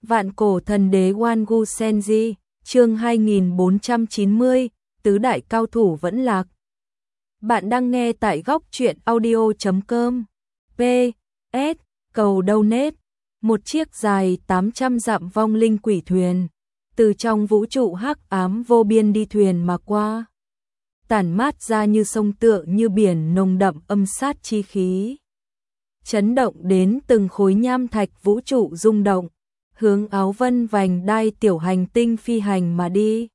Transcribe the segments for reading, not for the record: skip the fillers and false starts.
Vạn cổ thần đế Wangu Senji, chương 2490, tứ đại cao thủ vẫn lạc. Bạn đang nghe tại góc truyện audio.com. PS, cầu donate, một chiếc dài 800 dặm vong linh quỷ thuyền, từ trong vũ trụ hắc ám vô biên đi thuyền mà qua. Tản mát ra như sông tựa như biển nồng đậm âm sát chi khí. Chấn động đến từng khối nham thạch vũ trụ rung động, hướng áo vân vành đai tiểu hành tinh phi hành mà đi.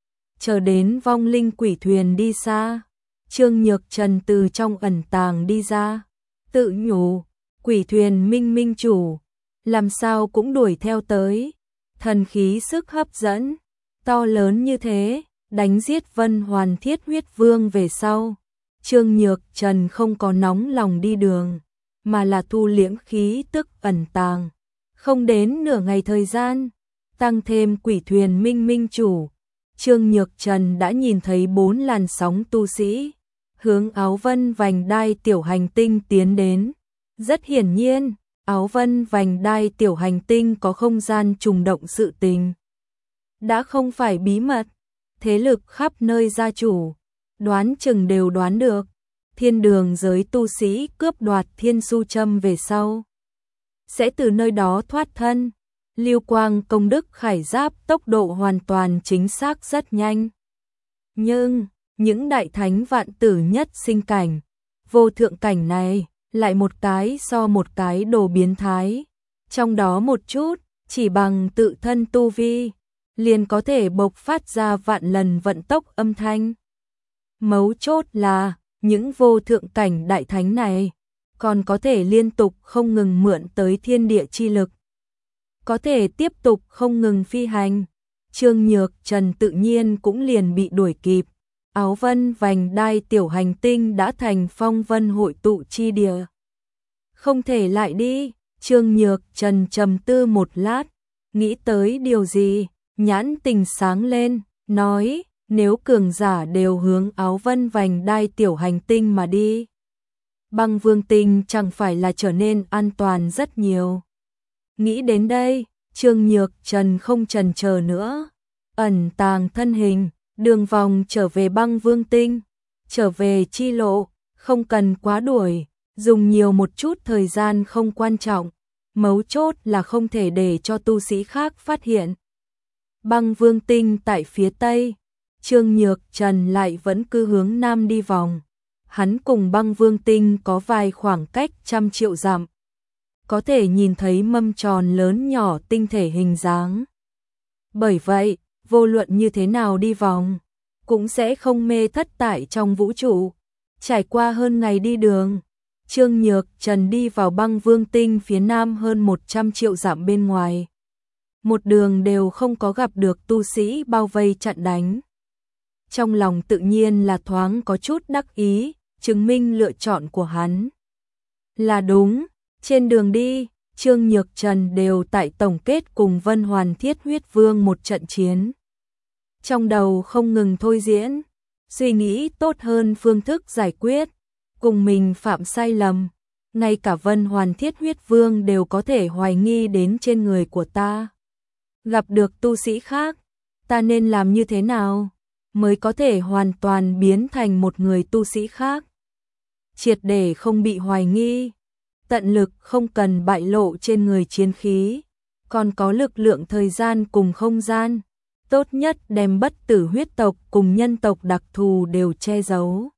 Chờ đến vong linh quỷ thuyền đi xa, Trương Nhược Trần từ trong ẩn tàng đi ra, tự nhủ, quỷ thuyền minh minh chủ, làm sao cũng đuổi theo tới, thần khí sức hấp dẫn, to lớn như thế, đánh giết Vân Hoàn Thiết Huyết Vương về sau. Trương Nhược Trần không có nóng lòng đi đường, mà là thu liễm khí tức ẩn tàng. Không đến nửa ngày thời gian, tăng thêm quỷ thuyền minh minh chủ, Trương Nhược Trần đã nhìn thấy 4 làn sóng tu sĩ, hướng áo vân vành đai tiểu hành tinh tiến đến. Rất hiển nhiên, áo vân vành đai tiểu hành tinh có không gian trùng động sự tình. Đã không phải bí mật, thế lực khắp nơi gia chủ, đoán chừng đều đoán được, thiên đường giới tu sĩ cướp đoạt thiên su châm về sau, sẽ từ nơi đó thoát thân. Lưu quang công đức khải giáp tốc độ hoàn toàn chính xác rất nhanh. Nhưng, những đại thánh vạn tử nhất sinh cảnh, vô thượng cảnh này, lại một cái so một cái đồ biến thái. Trong đó một chút, chỉ bằng tự thân tu vi, liền có thể bộc phát ra vạn lần vận tốc âm thanh. Mấu chốt là, những vô thượng cảnh đại thánh này, còn có thể liên tục không ngừng mượn tới thiên địa chi lực. Có thể tiếp tục không ngừng phi hành. Trương Nhược Trần tự nhiên cũng liền bị đuổi kịp. Áo vân vành đai tiểu hành tinh đã thành phong vân hội tụ chi địa. Không thể lại đi. Trương Nhược Trần trầm tư một lát, nghĩ tới điều gì, nhãn tình sáng lên, nói, nếu cường giả đều hướng áo vân vành đai tiểu hành tinh mà đi, Băng Vương Tinh chẳng phải là trở nên an toàn rất nhiều. Nghĩ đến đây, Trương Nhược Trần không chần chờ nữa, ẩn tàng thân hình, đường vòng trở về Băng Vương Tinh, trở về chi lộ, không cần quá đuổi, dùng nhiều một chút thời gian không quan trọng, mấu chốt là không thể để cho tu sĩ khác phát hiện. Băng Vương Tinh tại phía tây, Trương Nhược Trần lại vẫn cứ hướng nam đi vòng. Hắn cùng Băng Vương Tinh có vài khoảng cách trăm triệu dặm, có thể nhìn thấy mâm tròn lớn nhỏ tinh thể hình dáng. Bởi vậy, vô luận như thế nào đi vòng, cũng sẽ không mê thất tại trong vũ trụ. Trải qua hơn ngày đi đường, Trương Nhược Trần đi vào Băng Vương Tinh phía nam hơn 100 triệu dặm bên ngoài. Một đường đều không có gặp được tu sĩ bao vây chặn đánh. Trong lòng tự nhiên là thoáng có chút đắc ý, chứng minh lựa chọn của hắn là đúng. Trên đường đi, Trương Nhược Trần đều tại tổng kết cùng Vân Hoàn Thiết Huyết Vương một trận chiến. Trong đầu không ngừng thôi diễn, suy nghĩ tốt hơn phương thức giải quyết, cùng mình phạm sai lầm. Ngay cả Vân Hoàn Thiết Huyết Vương đều có thể hoài nghi đến trên người của ta. Gặp được tu sĩ khác, ta nên làm như thế nào mới có thể hoàn toàn biến thành một người tu sĩ khác, triệt để không bị hoài nghi, tận lực không cần bại lộ trên người chiến khí, còn có lực lượng thời gian cùng không gian, tốt nhất đem bất tử huyết tộc cùng nhân tộc đặc thù đều che giấu.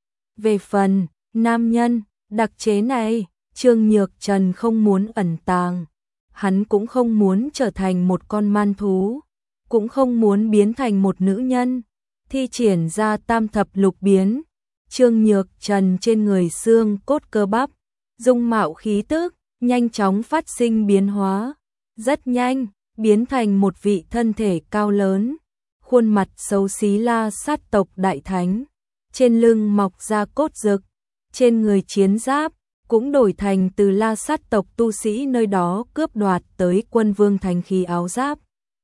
Về phần nam nhân đặc chế này, Trương Nhược Trần không muốn ẩn tàng, hắn cũng không muốn trở thành một con man thú, cũng không muốn biến thành một nữ nhân, thi triển ra tam thập lục biến. Trương Nhược Trần trên người xương cốt cơ bắp, dung mạo khí tức, nhanh chóng phát sinh biến hóa, rất nhanh, biến thành một vị thân thể cao lớn, khuôn mặt xấu xí La Sát tộc đại thánh, trên lưng mọc ra cốt rực, trên người chiến giáp, cũng đổi thành từ La Sát tộc tu sĩ nơi đó cướp đoạt tới Quân Vương thành khí áo giáp.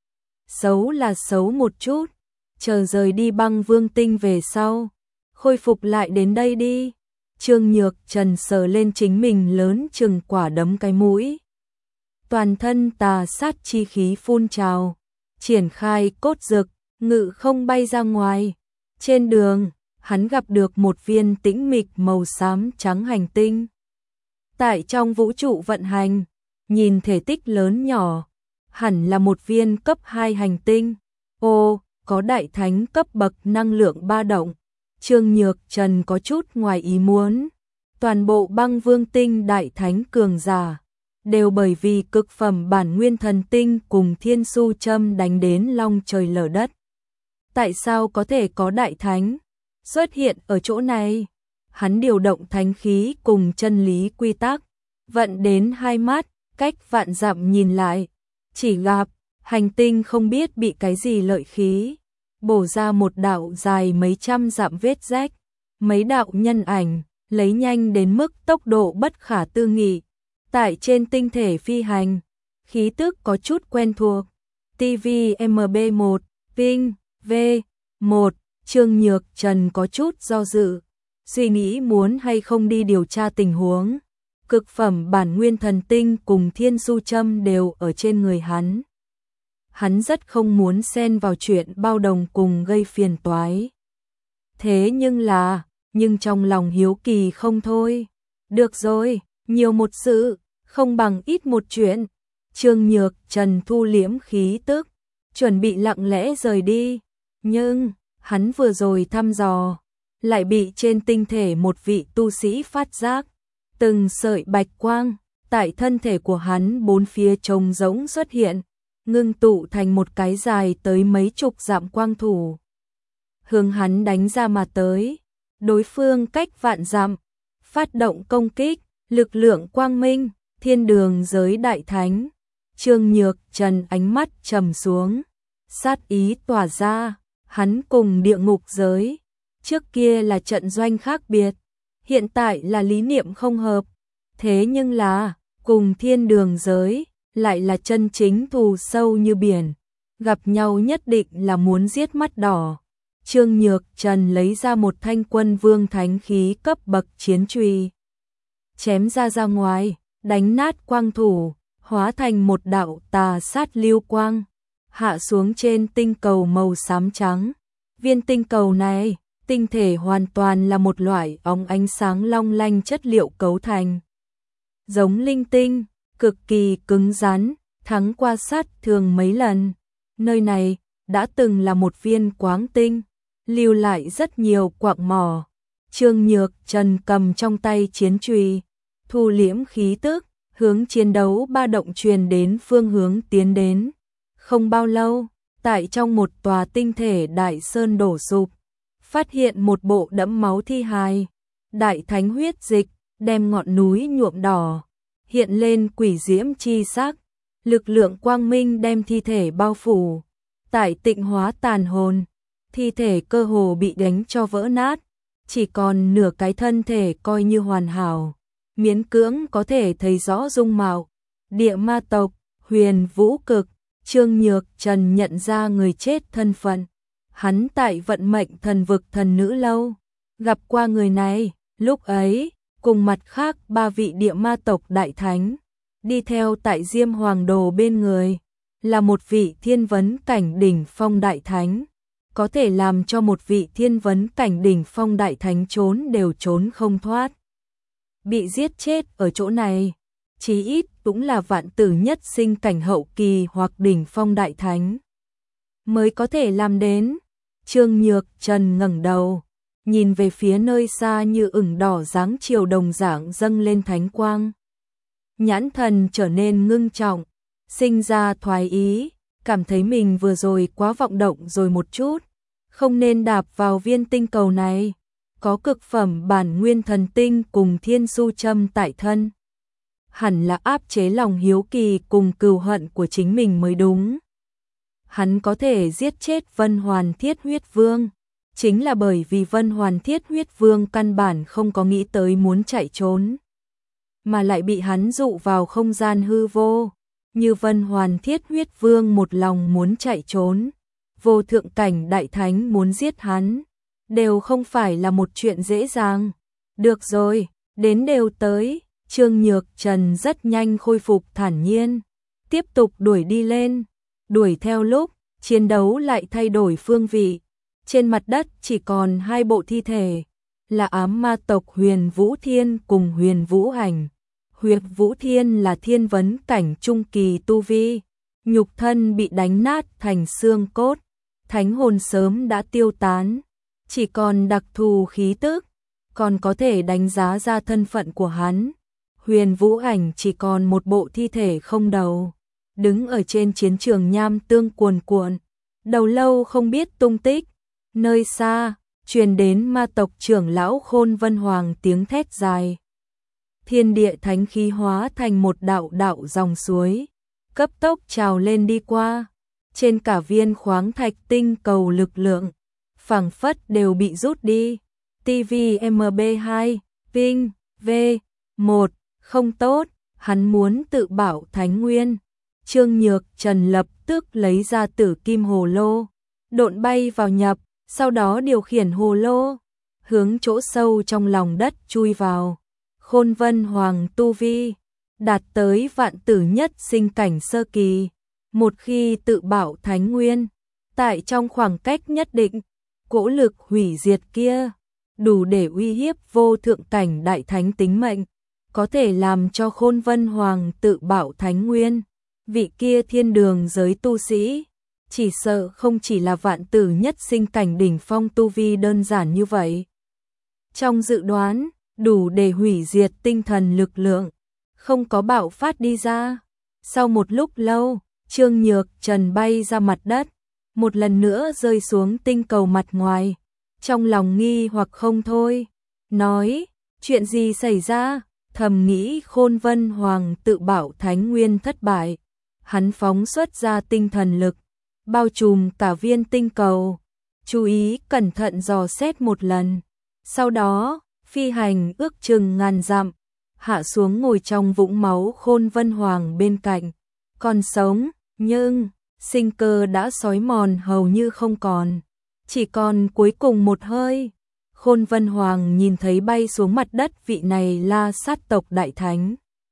Xấu là xấu một chút, chờ rời đi Băng Vương Tinh về sau, khôi phục lại đến đây đi. Trương Nhược Trần sờ lên chính mình lớn chừng quả đấm cái mũi. toàn thân tà sát chi khí phun trào, triển khai cốt dực, ngự không bay ra ngoài. Trên đường, hắn gặp được một viên tĩnh mịch màu xám trắng hành tinh. Tại trong vũ trụ vận hành, nhìn thể tích lớn nhỏ, hẳn là một viên cấp 2 hành tinh. Ô, có đại thánh cấp bậc năng lượng ba động. Trương Nhược Trần có chút ngoài ý muốn. Toàn bộ Băng Vương tinh đại thánh cường giả đều bởi vì cực phẩm bản nguyên thần tinh cùng thiên su châm đánh đến long trời lở đất. Tại sao có thể có đại thánh xuất hiện ở chỗ này? Hắn điều động thánh khí cùng chân lý quy tắc, vận đến hai mắt, cách vạn dặm nhìn lại, chỉ gặp hành tinh không biết bị cái gì lợi khí bổ ra một đạo dài mấy trăm dặm vết rách, mấy đạo nhân ảnh lấy nhanh đến mức tốc độ bất khả tư nghị, tại trên tinh thể phi hành, khí tức có chút quen thuộc. TVMB1, Ping, V1, Trương Nhược Trần có chút do dự, suy nghĩ muốn hay không đi điều tra tình huống. Cực phẩm bản nguyên thần tinh cùng thiên su châm đều ở trên người hắn. Hắn rất không muốn xen vào chuyện bao đồng cùng gây phiền toái. Thế nhưng trong lòng hiếu kỳ không thôi. Được rồi, nhiều một sự, không bằng ít một chuyện. Trương Nhược Trần thu liễm khí tức, chuẩn bị lặng lẽ rời đi. Nhưng, hắn vừa rồi thăm dò, lại bị trên tinh thể một vị tu sĩ phát giác. Từng sợi bạch quang, tại thân thể của hắn bốn phía trống rỗng xuất hiện, ngưng tụ thành một cái dài tới mấy chục dặm quang thủ. Hướng hắn đánh ra mà tới, đối phương cách vạn dặm, phát động công kích, lực lượng quang minh, thiên đường giới đại thánh. Trương Nhược Trần ánh mắt trầm xuống, sát ý tỏa ra, hắn cùng địa ngục giới, trước kia là trận doanh khác biệt, hiện tại là lý niệm không hợp, thế nhưng là, cùng thiên đường giới, lại là chân chính thù sâu như biển, gặp nhau nhất định là muốn giết mắt đỏ. Trương Nhược Trần lấy ra một thanh quân vương thánh khí cấp bậc chiến chùy, chém ra ngoài, đánh nát quang thủ, hóa thành một đạo tà sát lưu quang, hạ xuống trên tinh cầu màu xám trắng. Viên tinh cầu này, tinh thể hoàn toàn là một loại óng ánh sáng long lanh chất liệu cấu thành. Giống linh tinh, cực kỳ cứng rắn, thắng qua sát thường mấy lần. Nơi này đã từng là một viên quáng tinh, lưu lại rất nhiều quặng mỏ. Trương Nhược Trần cầm trong tay chiến chùy, thu liễm khí tức, hướng chiến đấu ba động truyền đến phương hướng tiến đến. Không bao lâu, tại trong một tòa tinh thể đại sơn đổ sụp, phát hiện một bộ đẫm máu thi hài, đại thánh huyết dịch, đem ngọn núi nhuộm đỏ, hiện lên quỷ diễm chi sắc, lực lượng quang minh đem thi thể bao phủ, tại tịnh hóa tàn hồn, thi thể cơ hồ bị đánh cho vỡ nát, chỉ còn nửa cái thân thể coi như hoàn hảo, miễn cưỡng có thể thấy rõ dung mạo. Địa ma tộc, Huyền Vũ Cực. Trương Nhược Trần nhận ra người chết thân phận. Hắn tại vận mệnh thần vực thần nữ lâu, gặp qua người này, lúc ấy, cùng mặt khác ba vị địa ma tộc đại thánh, đi theo tại Diêm Hoàng Đồ bên người, là một vị thiên vấn cảnh đỉnh phong đại thánh, có thể làm cho một vị thiên vấn cảnh đỉnh phong đại thánh trốn đều trốn không thoát. Bị giết chết ở chỗ này, chí ít cũng là vạn tử nhất sinh cảnh hậu kỳ hoặc đỉnh phong đại thánh mới có thể làm đến. Trương Nhược Trần ngẩng đầu, nhìn về phía nơi xa như ửng đỏ dáng chiều đồng dạng dâng lên thánh quang. Nhãn thần trở nên ngưng trọng, sinh ra thoái ý, cảm thấy mình vừa rồi quá vọng động rồi một chút, không nên đạp vào viên tinh cầu này, có cực phẩm bản nguyên thần tinh cùng thiên su châm tại thân. Hẳn là áp chế lòng hiếu kỳ cùng cừu hận của chính mình mới đúng. Hắn có thể giết chết Vân Hoàn Thiết Huyết Vương, chính là bởi vì Vân Hoàn Thiết Huyết Vương căn bản không có nghĩ tới muốn chạy trốn, mà lại bị hắn dụ vào không gian hư vô. Như Vân Hoàn Thiết Huyết Vương một lòng muốn chạy trốn, vô thượng cảnh đại thánh muốn giết hắn, đều không phải là một chuyện dễ dàng. Được rồi, đến đều tới. Trương Nhược Trần rất nhanh khôi phục thản nhiên. tiếp tục đuổi đi lên. Đuổi theo lúc, chiến đấu lại thay đổi phương vị. Trên mặt đất chỉ còn hai bộ thi thể, là ám ma tộc Huyền Vũ Thiên cùng Huyền Vũ Hành. Huyền Vũ Thiên là thiên vấn cảnh trung kỳ tu vi, nhục thân bị đánh nát thành xương cốt, thánh hồn sớm đã tiêu tán, chỉ còn đặc thù khí tức, còn có thể đánh giá ra thân phận của hắn. Huyền Vũ Hành chỉ còn một bộ thi thể không đầu, đứng ở trên chiến trường nham tương cuồn cuộn, đầu lâu không biết tung tích. Nơi xa, truyền đến ma tộc trưởng lão Khôn Vân Hoàng tiếng thét dài. Thiên địa thánh khí hóa thành một đạo đạo dòng suối, cấp tốc trào lên đi qua. Trên cả viên khoáng thạch tinh cầu lực lượng, phảng phất đều bị rút đi. TVMB2, Ping, V1, không tốt, hắn muốn tự bảo Thánh Nguyên. Trương Nhược Trần lập tức lấy ra Tử Kim Hồ Lô, độn bay vào nhập, sau đó điều khiển hồ lô, hướng chỗ sâu trong lòng đất chui vào. Khôn Vân Hoàng tu vi đạt tới vạn tử nhất sinh cảnh sơ kỳ, một khi tự bảo Thánh Nguyên, tại trong khoảng cách nhất định, cỗ lực hủy diệt kia đủ để uy hiếp vô thượng cảnh đại thánh tính mệnh, có thể làm cho Khôn Vân Hoàng tự bảo Thánh Nguyên. Vị kia thiên đường giới tu sĩ, chỉ sợ không chỉ là vạn tử nhất sinh cảnh đỉnh phong tu vi đơn giản như vậy. Trong dự đoán, đủ để hủy diệt tinh thần lực lượng, không có bạo phát đi ra. Sau một lúc lâu, Trương Nhược Trần bay ra mặt đất, một lần nữa rơi xuống tinh cầu mặt ngoài. Trong lòng nghi hoặc không thôi, nói, chuyện gì xảy ra? Thầm nghĩ Khôn Vân Hoàng tự bảo Thánh Nguyên thất bại. Hắn phóng xuất ra tinh thần lực, bao trùm cả viên tinh cầu, chú ý cẩn thận dò xét một lần. Sau đó, phi hành ước chừng ngàn dặm, hạ xuống ngồi trong vũng máu Khôn Vân Hoàng bên cạnh. Còn sống, nhưng sinh cơ đã xói mòn hầu như không còn, chỉ còn cuối cùng một hơi. Khôn Vân Hoàng nhìn thấy bay xuống mặt đất vị này La Sát tộc đại thánh.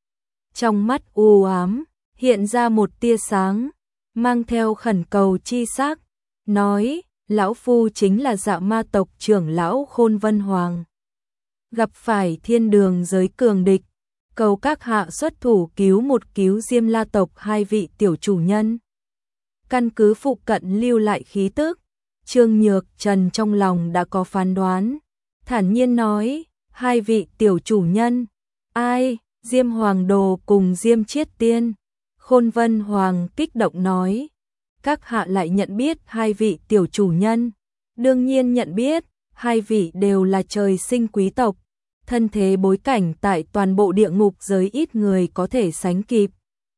Trong mắt u ám, hiện ra một tia sáng, mang theo khẩn cầu chi sắc, nói, lão phu chính là Dạ Ma tộc trưởng lão Khôn Vân Hoàng. Gặp phải thiên đường giới cường địch, cầu các hạ xuất thủ cứu Diêm La tộc hai vị tiểu chủ nhân. Căn cứ phụ cận lưu lại khí tức, Trương Nhược Trần trong lòng đã có phán đoán, thản nhiên nói, hai vị tiểu chủ nhân, ai? Diêm Hoàng Đồ cùng Diêm Chiết Tiên. Khôn Vân Hoàng kích động nói, các hạ lại nhận biết hai vị tiểu chủ nhân. Đương nhiên nhận biết, hai vị đều là trời sinh quý tộc, thân thế bối cảnh tại toàn bộ địa ngục giới ít người có thể sánh kịp.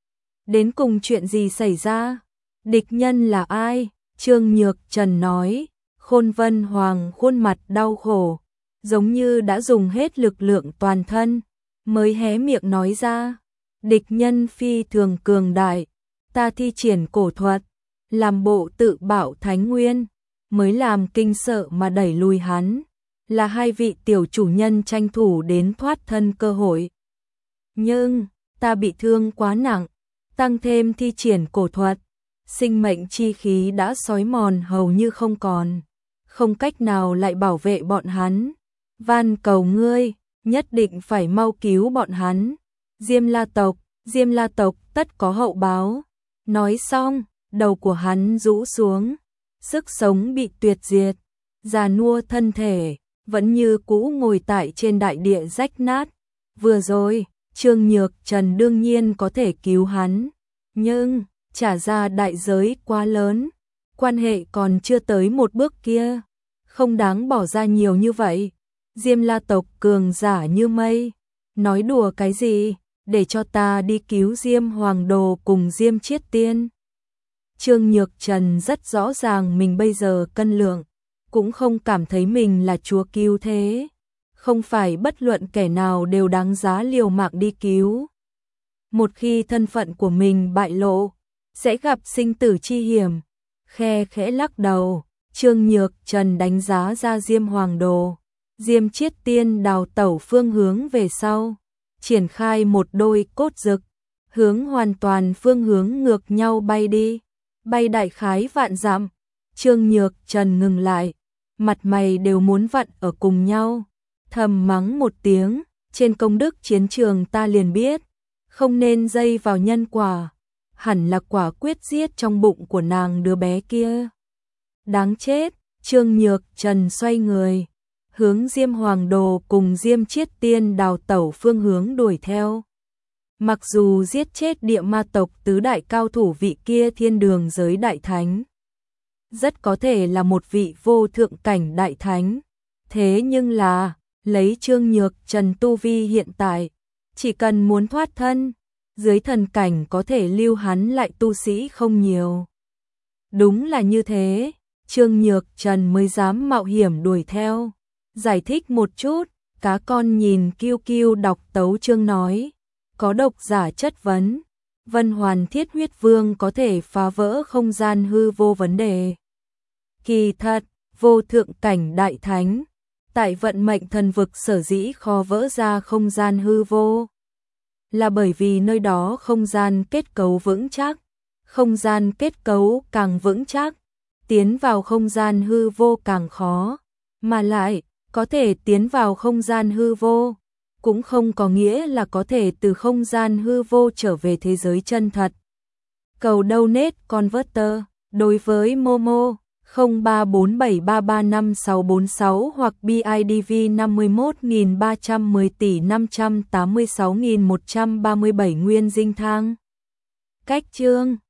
Đến cùng chuyện gì xảy ra? Địch nhân là ai? Trương Nhược Trần nói. Khôn Vân Hoàng khuôn mặt đau khổ, giống như đã dùng hết lực lượng toàn thân, mới hé miệng nói ra. Địch nhân phi thường cường đại, ta thi triển cổ thuật, làm bộ tự bảo Thánh Nguyên, mới làm kinh sợ mà đẩy lùi hắn, là hai vị tiểu chủ nhân tranh thủ đến thoát thân cơ hội. Nhưng, ta bị thương quá nặng, tăng thêm thi triển cổ thuật, sinh mệnh chi khí đã xói mòn hầu như không còn, không cách nào lại bảo vệ bọn hắn. Van cầu ngươi, nhất định phải mau cứu bọn hắn. Diêm La tộc tất có hậu báo. Nói xong, đầu của hắn rũ xuống, sức sống bị tuyệt diệt, già nua thân thể, vẫn như cũ ngồi tại trên đại địa rách nát. Vừa rồi, Trương Nhược Trần đương nhiên có thể cứu hắn, nhưng trả ra đại giới quá lớn, quan hệ còn chưa tới một bước kia, không đáng bỏ ra nhiều như vậy. Diêm La tộc cường giả như mây, nói đùa cái gì, để cho ta đi cứu Diêm Hoàng Đồ cùng Diêm Chiết Tiên. Trương Nhược Trần rất rõ ràng mình bây giờ cân lượng, cũng không cảm thấy mình là chúa cứu thế, không phải bất luận kẻ nào đều đáng giá liều mạng đi cứu. Một khi thân phận của mình bại lộ, sẽ gặp sinh tử chi hiểm. Khe khẽ lắc đầu, Trương Nhược Trần đánh giá ra Diêm Hoàng Đồ, Diêm Chiết Tiên đào tẩu phương hướng về sau, triển khai một đôi cốt rực, hướng hoàn toàn phương hướng ngược nhau bay đi, bay đại khái vạn dặm. Trương Nhược Trần ngừng lại, mặt mày đều muốn vặn ở cùng nhau, thầm mắng một tiếng, trên công đức chiến trường ta liền biết, không nên dây vào nhân quả, hẳn là quả quyết giết trong bụng của nàng đứa bé kia. Đáng chết, Trương Nhược Trần xoay người, hướng Diêm Hoàng Đồ cùng Diêm Chiết Tiên đào tẩu phương hướng đuổi theo. Mặc dù giết chết địa ma tộc tứ đại cao thủ vị kia thiên đường giới đại thánh, rất có thể là một vị vô thượng cảnh đại thánh, thế nhưng là, lấy Trương Nhược Trần tu vi hiện tại, chỉ cần muốn thoát thân, dưới thần cảnh có thể lưu hắn lại tu sĩ không nhiều. Đúng là như thế, Trương Nhược Trần mới dám mạo hiểm đuổi theo. Giải thích một chút, cá con nhìn Kiêu Kiêu đọc tấu chương nói, có độc giả chất vấn, Vân Hoàn Thiết Huyết Vương có thể phá vỡ không gian hư vô vấn đề. Kỳ thật, vô thượng cảnh đại thánh, tại vận mệnh thần vực sở dĩ khó vỡ ra không gian hư vô, là bởi vì nơi đó không gian kết cấu vững chắc, không gian kết cấu càng vững chắc, tiến vào không gian hư vô càng khó, mà lại, có thể tiến vào không gian hư vô, cũng không có nghĩa là có thể từ không gian hư vô trở về thế giới chân thật. Cầu donate converter, đối với Momo, 0347335646 hoặc BIDV 51.310 tỷ 586.137 nguyên dinh thang. Cách chương